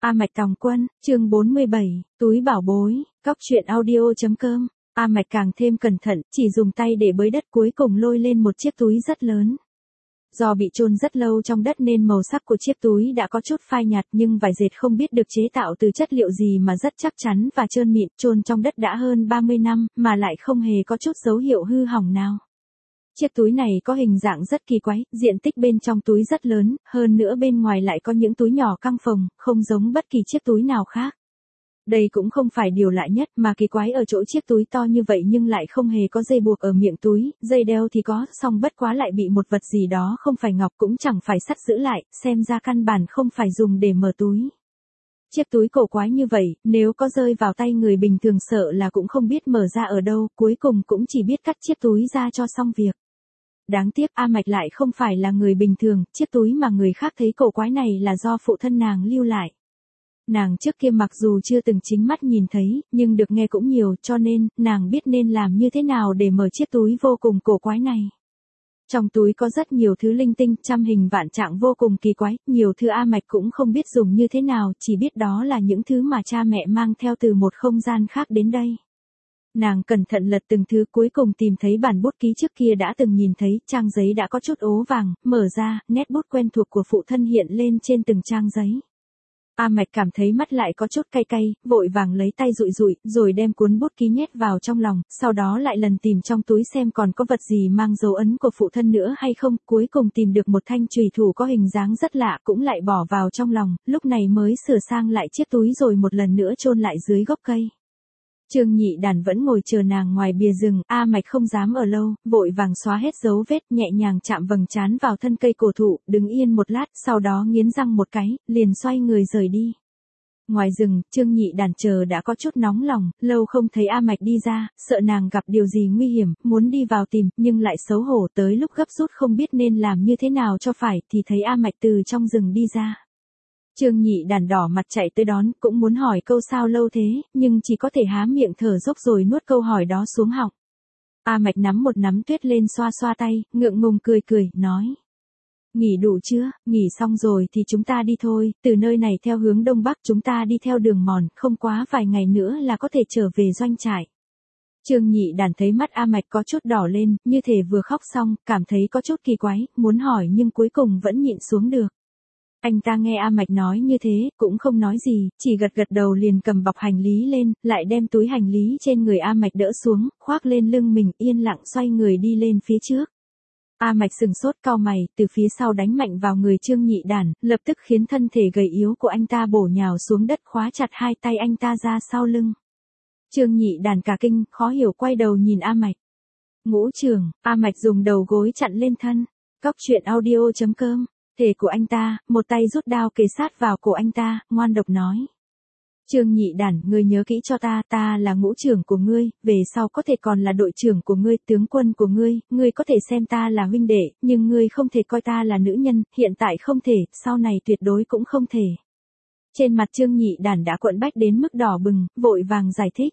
A Mạch Tòng Quân, chương 47, túi bảo bối, cóc truyện audio.com. A Mạch càng thêm cẩn thận, chỉ dùng tay để bới đất cuối cùng lôi lên một chiếc túi rất lớn. Do bị chôn rất lâu trong đất nên màu sắc của chiếc túi đã có chút phai nhạt, nhưng vải dệt không biết được chế tạo từ chất liệu gì mà rất chắc chắn và trơn mịn, chôn trong đất đã hơn 30 năm, mà lại không hề có chút dấu hiệu hư hỏng nào. Chiếc túi này có hình dạng rất kỳ quái, diện tích bên trong túi rất lớn, hơn nữa bên ngoài lại có những túi nhỏ căng phồng, không giống bất kỳ chiếc túi nào khác. Đây cũng không phải điều lạ nhất, mà kỳ quái ở chỗ chiếc túi to như vậy nhưng lại không hề có dây buộc ở miệng túi, dây đeo thì có, song bất quá lại bị một vật gì đó không phải ngọc cũng chẳng phải sắt giữ lại, xem ra căn bản không phải dùng để mở túi. Chiếc túi cổ quái như vậy, nếu có rơi vào tay người bình thường sợ là cũng không biết mở ra ở đâu, cuối cùng cũng chỉ biết cắt chiếc túi ra cho xong việc. Đáng tiếc A Mạch lại không phải là người bình thường, chiếc túi mà người khác thấy cổ quái này là do phụ thân nàng lưu lại. Nàng trước kia mặc dù chưa từng chính mắt nhìn thấy, nhưng được nghe cũng nhiều, cho nên, nàng biết nên làm như thế nào để mở chiếc túi vô cùng cổ quái này. Trong túi có rất nhiều thứ linh tinh, trăm hình vạn trạng vô cùng kỳ quái, nhiều thứ A Mạch cũng không biết dùng như thế nào, chỉ biết đó là những thứ mà cha mẹ mang theo từ một không gian khác đến đây. Nàng cẩn thận lật từng thứ, cuối cùng tìm thấy bản bút ký trước kia đã từng nhìn thấy, trang giấy đã có chút ố vàng, mở ra, nét bút quen thuộc của phụ thân hiện lên trên từng trang giấy. A Mạch cảm thấy mắt lại có chút cay cay, vội vàng lấy tay dụi dụi, rồi đem cuốn bút ký nhét vào trong lòng, sau đó lại lần tìm trong túi xem còn có vật gì mang dấu ấn của phụ thân nữa hay không, cuối cùng tìm được một thanh chùy thủ có hình dáng rất lạ cũng lại bỏ vào trong lòng, lúc này mới sửa sang lại chiếc túi rồi một lần nữa chôn lại dưới gốc cây. Trương Nhị Đàn vẫn ngồi chờ nàng ngoài bìa rừng, A Mạch không dám ở lâu, vội vàng xóa hết dấu vết, nhẹ nhàng chạm vầng trán vào thân cây cổ thụ, đứng yên một lát, sau đó nghiến răng một cái, liền xoay người rời đi. Ngoài rừng, Trương Nhị Đàn chờ đã có chút nóng lòng, lâu không thấy A Mạch đi ra, sợ nàng gặp điều gì nguy hiểm, muốn đi vào tìm, nhưng lại xấu hổ, tới lúc gấp rút không biết nên làm như thế nào cho phải, thì thấy A Mạch từ trong rừng đi ra. Trương Nhị Đàn đỏ mặt chạy tới đón, cũng muốn hỏi câu sao lâu thế, nhưng chỉ có thể há miệng thở dốc rồi nuốt câu hỏi đó xuống họng. A Mạch nắm một nắm tuyết lên xoa xoa tay, ngượng ngùng cười cười, nói. Nghỉ đủ chưa, nghỉ xong rồi thì chúng ta đi thôi, từ nơi này theo hướng đông bắc chúng ta đi theo đường mòn, không quá vài ngày nữa là có thể trở về doanh trại. Trương Nhị Đàn thấy mắt A Mạch có chút đỏ lên, như thể vừa khóc xong, cảm thấy có chút kỳ quái, muốn hỏi nhưng cuối cùng vẫn nhịn xuống được. Anh ta nghe A Mạch nói như thế, cũng không nói gì, chỉ gật gật đầu liền cầm bọc hành lý lên, lại đem túi hành lý trên người A Mạch đỡ xuống, khoác lên lưng mình, yên lặng xoay người đi lên phía trước. A Mạch sừng sốt cau mày, từ phía sau đánh mạnh vào người Trương Nhị Đàn, lập tức khiến thân thể gầy yếu của anh ta bổ nhào xuống đất, khóa chặt hai tay anh ta ra sau lưng. Trương Nhị Đàn cả kinh, khó hiểu quay đầu nhìn A Mạch. Ngũ trưởng, A Mạch dùng đầu gối chặn lên thân. Cóc truyện audio.com. Thể của anh ta, một tay rút đao kề sát vào cổ anh ta, ngoan độc nói. Trương Nhị Đàn, ngươi nhớ kỹ cho ta, ta là ngũ trưởng của ngươi, về sau có thể còn là đội trưởng của ngươi, tướng quân của ngươi có thể xem ta là huynh đệ, nhưng ngươi không thể coi ta là nữ nhân, hiện tại không thể, sau này tuyệt đối cũng không thể. Trên mặt Trương Nhị Đàn đã quặn bách đến mức đỏ bừng, vội vàng giải thích.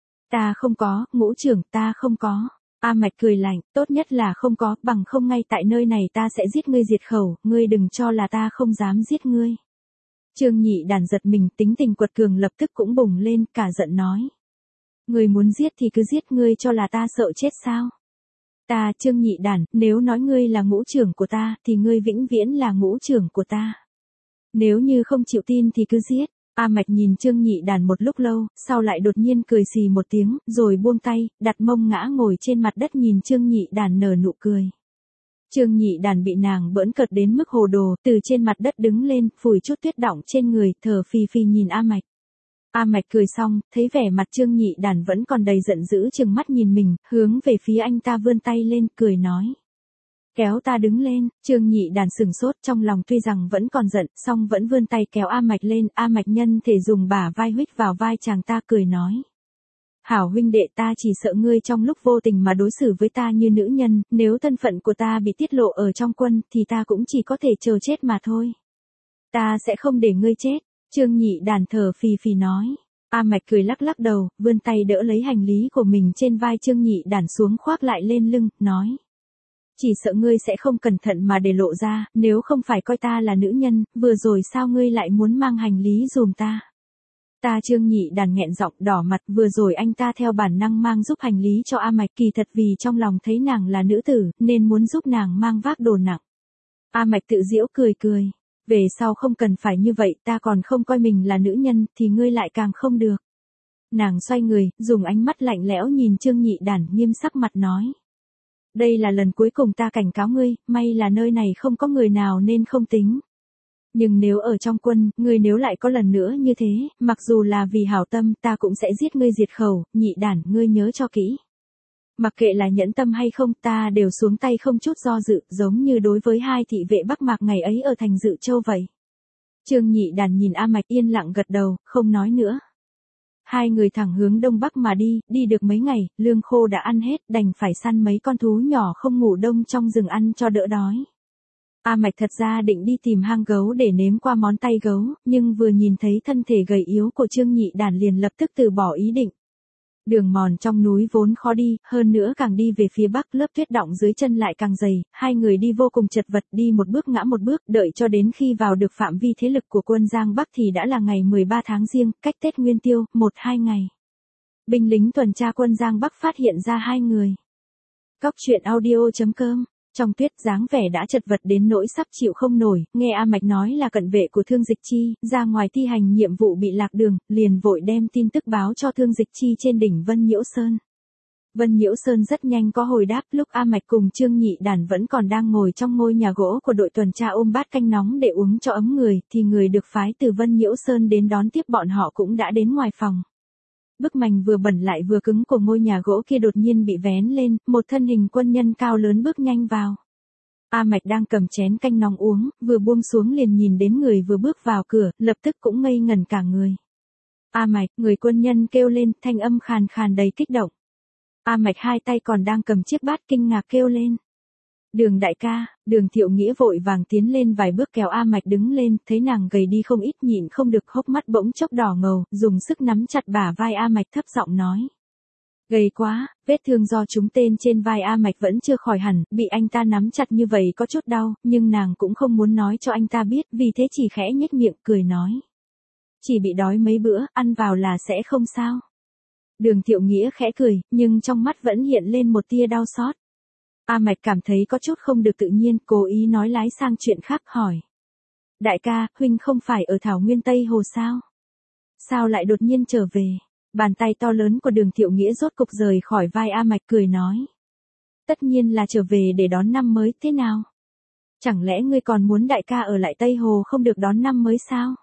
Ta không có, ngũ trưởng, ta không có. A Mạch cười lạnh, tốt nhất là không có, bằng không ngay tại nơi này ta sẽ giết ngươi diệt khẩu, ngươi đừng cho là ta không dám giết ngươi. Trương Nhị Đàn giật mình, tính tình quật cường lập tức cũng bùng lên, cả giận nói. Ngươi muốn giết thì cứ giết, ngươi cho là ta sợ chết sao? Ta, Trương Nhị Đàn, nếu nói ngươi là ngũ trưởng của ta, thì ngươi vĩnh viễn là ngũ trưởng của ta. Nếu như không chịu tin thì cứ giết. A Mạch nhìn Trương Nhị Đàn một lúc lâu, sau lại đột nhiên cười xì một tiếng, rồi buông tay, đặt mông ngã ngồi trên mặt đất nhìn Trương Nhị Đàn nở nụ cười. Trương Nhị Đàn bị nàng bỡn cợt đến mức hồ đồ, từ trên mặt đất đứng lên, phủi chút tuyết đọng trên người, thở phì phì nhìn A Mạch. A Mạch cười xong, thấy vẻ mặt Trương Nhị Đàn vẫn còn đầy giận dữ chừng mắt nhìn mình, hướng về phía anh ta vươn tay lên, cười nói. Kéo ta đứng lên, Trương Nhị Đàn sừng sốt, trong lòng tuy rằng vẫn còn giận, song vẫn vươn tay kéo A Mạch lên, A Mạch nhân thể dùng bả vai huých vào vai chàng ta cười nói. Hảo huynh đệ, ta chỉ sợ ngươi trong lúc vô tình mà đối xử với ta như nữ nhân, nếu thân phận của ta bị tiết lộ ở trong quân, thì ta cũng chỉ có thể chờ chết mà thôi. Ta sẽ không để ngươi chết, Trương Nhị Đàn thở phì phì nói. A Mạch cười lắc lắc đầu, vươn tay đỡ lấy hành lý của mình trên vai Trương Nhị Đàn xuống khoác lại lên lưng, nói. Chỉ sợ ngươi sẽ không cẩn thận mà để lộ ra, nếu không phải coi ta là nữ nhân, vừa rồi sao ngươi lại muốn mang hành lý dùm ta? Ta Trương Nhị Đàn nghẹn giọng đỏ mặt, vừa rồi anh ta theo bản năng mang giúp hành lý cho A Mạch, kỳ thật vì trong lòng thấy nàng là nữ tử, nên muốn giúp nàng mang vác đồ nặng. A Mạch tự giễu cười cười. Về sau không cần phải như vậy, ta còn không coi mình là nữ nhân, thì ngươi lại càng không được. Nàng xoay người, dùng ánh mắt lạnh lẽo nhìn Trương Nhị Đàn, nghiêm sắc mặt nói. Đây là lần cuối cùng ta cảnh cáo ngươi, may là nơi này không có người nào nên không tính. Nhưng nếu ở trong quân, ngươi nếu lại có lần nữa như thế, mặc dù là vì hảo tâm, ta cũng sẽ giết ngươi diệt khẩu. Nhị Đàn, ngươi nhớ cho kỹ. Mặc kệ là nhẫn tâm hay không, ta đều xuống tay không chút do dự, giống như đối với hai thị vệ Bắc Mạc ngày ấy ở thành Dự Châu vậy. Trương Nhị Đàn nhìn A Mạch yên lặng gật đầu, không nói nữa. Hai người thẳng hướng đông bắc mà đi được mấy ngày, lương khô đã ăn hết, đành phải săn mấy con thú nhỏ không ngủ đông trong rừng ăn cho đỡ đói. A Mạch thật ra định đi tìm hang gấu để nếm qua món tay gấu, nhưng vừa nhìn thấy thân thể gầy yếu của Trương Nhị Đàn liền lập tức từ bỏ ý định. Đường mòn trong núi vốn khó đi, hơn nữa càng đi về phía bắc lớp tuyết đọng dưới chân lại càng dày, hai người đi vô cùng chật vật, đi một bước ngã một bước, đợi cho đến khi vào được phạm vi thế lực của quân Giang Bắc thì đã là ngày 13 tháng Giêng, cách Tết Nguyên Tiêu, 1-2 ngày. Binh lính tuần tra quân Giang Bắc phát hiện ra hai người. Cóc truyện audio.com. Trong tuyết dáng vẻ đã chật vật đến nỗi sắp chịu không nổi, nghe A Mạch nói là cận vệ của Thương Dịch Chi, ra ngoài thi hành nhiệm vụ bị lạc đường, liền vội đem tin tức báo cho Thương Dịch Chi trên đỉnh Vân Nhiễu Sơn. Vân Nhiễu Sơn rất nhanh có hồi đáp, lúc A Mạch cùng Trương Nhị Đàn vẫn còn đang ngồi trong ngôi nhà gỗ của đội tuần tra ôm bát canh nóng để uống cho ấm người, thì người được phái từ Vân Nhiễu Sơn đến đón tiếp bọn họ cũng đã đến ngoài phòng. Bức mành vừa bẩn lại vừa cứng của ngôi nhà gỗ kia đột nhiên bị vén lên, một thân hình quân nhân cao lớn bước nhanh vào. A Mạch đang cầm chén canh nóng uống, vừa buông xuống liền nhìn đến người vừa bước vào cửa, lập tức cũng ngây ngẩn cả người. A Mạch, người quân nhân kêu lên, thanh âm khàn khàn đầy kích động. A Mạch hai tay còn đang cầm chiếc bát kinh ngạc kêu lên. Đường đại ca, Đường Thiệu Nghĩa vội vàng tiến lên vài bước kéo A Mạch đứng lên, thấy nàng gầy đi không ít nhịn không được hốc mắt bỗng chốc đỏ ngầu, dùng sức nắm chặt bả vai A Mạch thấp giọng nói. Gầy quá, vết thương do trúng tên trên vai A Mạch vẫn chưa khỏi hẳn, bị anh ta nắm chặt như vậy có chút đau, nhưng nàng cũng không muốn nói cho anh ta biết, vì thế chỉ khẽ nhếch miệng cười nói. Chỉ bị đói mấy bữa, ăn vào là sẽ không sao. Đường Thiệu Nghĩa khẽ cười, nhưng trong mắt vẫn hiện lên một tia đau xót. A Mạch cảm thấy có chút không được tự nhiên, cố ý nói lái sang chuyện khác hỏi. Đại ca, huynh không phải ở Thảo Nguyên Tây Hồ sao? Sao lại đột nhiên trở về? Bàn tay to lớn của Đường Thiệu Nghĩa rốt cục rời khỏi vai A Mạch cười nói. Tất nhiên là trở về để đón năm mới, thế nào? Chẳng lẽ ngươi còn muốn đại ca ở lại Tây Hồ không được đón năm mới sao?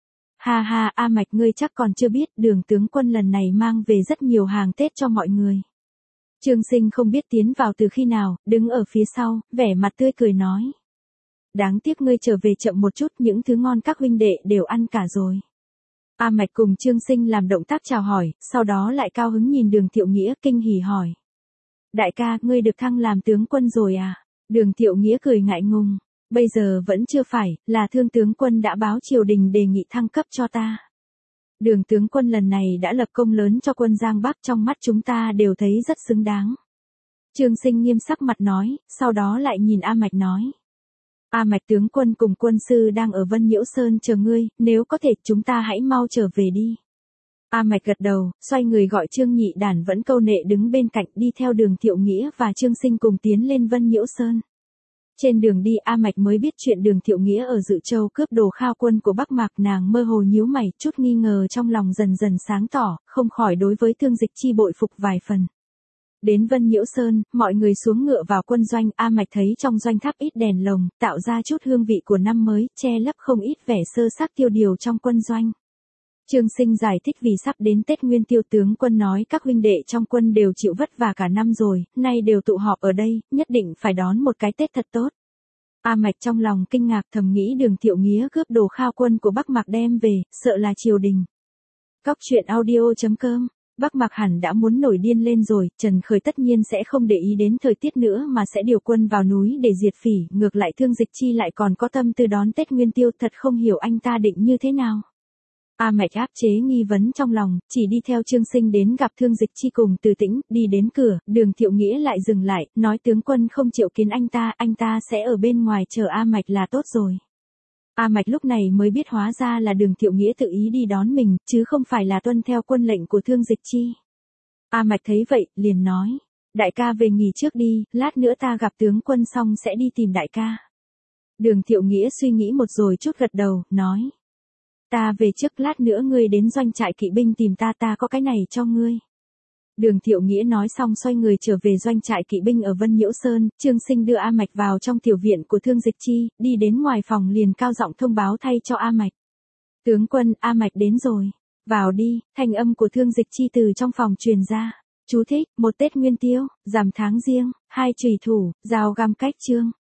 Ha ha, A Mạch ngươi chắc còn chưa biết, Đường tướng quân lần này mang về rất nhiều hàng Tết cho mọi người. Trương Sinh không biết tiến vào từ khi nào, đứng ở phía sau, vẻ mặt tươi cười nói. Đáng tiếc ngươi trở về chậm một chút, những thứ ngon các huynh đệ đều ăn cả rồi. A Mạch cùng Trương Sinh làm động tác chào hỏi, sau đó lại cao hứng nhìn Đường Thiệu Nghĩa kinh hỉ hỏi. Đại ca, ngươi được thăng làm tướng quân rồi à? Đường Thiệu Nghĩa cười ngại ngùng. Bây giờ vẫn chưa phải, là Thương tướng quân đã báo triều đình đề nghị thăng cấp cho ta. Đường tướng quân lần này đã lập công lớn cho quân Giang Bắc, trong mắt chúng ta đều thấy rất xứng đáng. Trương Sinh nghiêm sắc mặt nói, sau đó lại nhìn A Mạch nói. A Mạch tướng quân cùng quân sư đang ở Vân Nhiễu Sơn chờ ngươi, nếu có thể chúng ta hãy mau trở về đi. A Mạch gật đầu, xoay người gọi Trương Nhị Đàn vẫn câu nệ đứng bên cạnh, đi theo Đường Thiệu Nghĩa và Trương Sinh cùng tiến lên Vân Nhiễu Sơn. Trên đường đi A Mạch mới biết chuyện Đường Thiệu Nghĩa ở Dự Châu cướp đồ khao quân của Bắc Mạc, nàng mơ hồ nhíu mày, chút nghi ngờ trong lòng dần dần sáng tỏ, không khỏi đối với Thương Dịch Chi bội phục vài phần. Đến Vân Nhiễu Sơn, mọi người xuống ngựa vào quân doanh, A Mạch thấy trong doanh tháp ít đèn lồng, tạo ra chút hương vị của năm mới, che lấp không ít vẻ sơ xác tiêu điều trong quân doanh. Trương Sinh giải thích vì sắp đến Tết Nguyên Tiêu, tướng quân nói các huynh đệ trong quân đều chịu vất vả cả năm rồi, nay đều tụ họp ở đây, nhất định phải đón một cái Tết thật tốt. A Mạch trong lòng kinh ngạc thầm nghĩ Đường Thiệu Nghĩa cướp đồ khao quân của Bắc Mạc đem về, sợ là triều đình. Cóc truyện audio.com. Bắc Mạc hẳn đã muốn nổi điên lên rồi, Trần Khởi tất nhiên sẽ không để ý đến thời tiết nữa mà sẽ điều quân vào núi để diệt phỉ, ngược lại Thương Dịch Chi lại còn có tâm tư đón Tết Nguyên Tiêu, thật không hiểu anh ta định như thế nào. A Mạch áp chế nghi vấn trong lòng, chỉ đi theo Trương Sinh đến gặp Thương Dịch Chi cùng Từ Tĩnh, đi đến cửa, Đường Thiệu Nghĩa lại dừng lại, nói tướng quân không chịu kiến anh ta sẽ ở bên ngoài chờ A Mạch là tốt rồi. A Mạch lúc này mới biết hóa ra là Đường Thiệu Nghĩa tự ý đi đón mình, chứ không phải là tuân theo quân lệnh của Thương Dịch Chi. A Mạch thấy vậy, liền nói, đại ca về nghỉ trước đi, lát nữa ta gặp tướng quân xong sẽ đi tìm đại ca. Đường Thiệu Nghĩa suy nghĩ một rồi chút gật đầu, nói. Ta về trước, lát nữa ngươi đến doanh trại kỵ binh tìm ta có cái này cho ngươi. Đường Thiệu Nghĩa nói xong xoay người trở về doanh trại kỵ binh ở Vân Nhiễu Sơn, Trương Sinh đưa A Mạch vào trong tiểu viện của Thương Dịch Chi, đi đến ngoài phòng liền cao giọng thông báo thay cho A Mạch. Tướng quân, A Mạch đến rồi. Vào đi, thanh âm của Thương Dịch Chi từ trong phòng truyền ra. Chú thích, một Tết Nguyên Tiêu, rằm tháng Giêng, 2 Trùy Thủ, Rào Găm Cách Chương.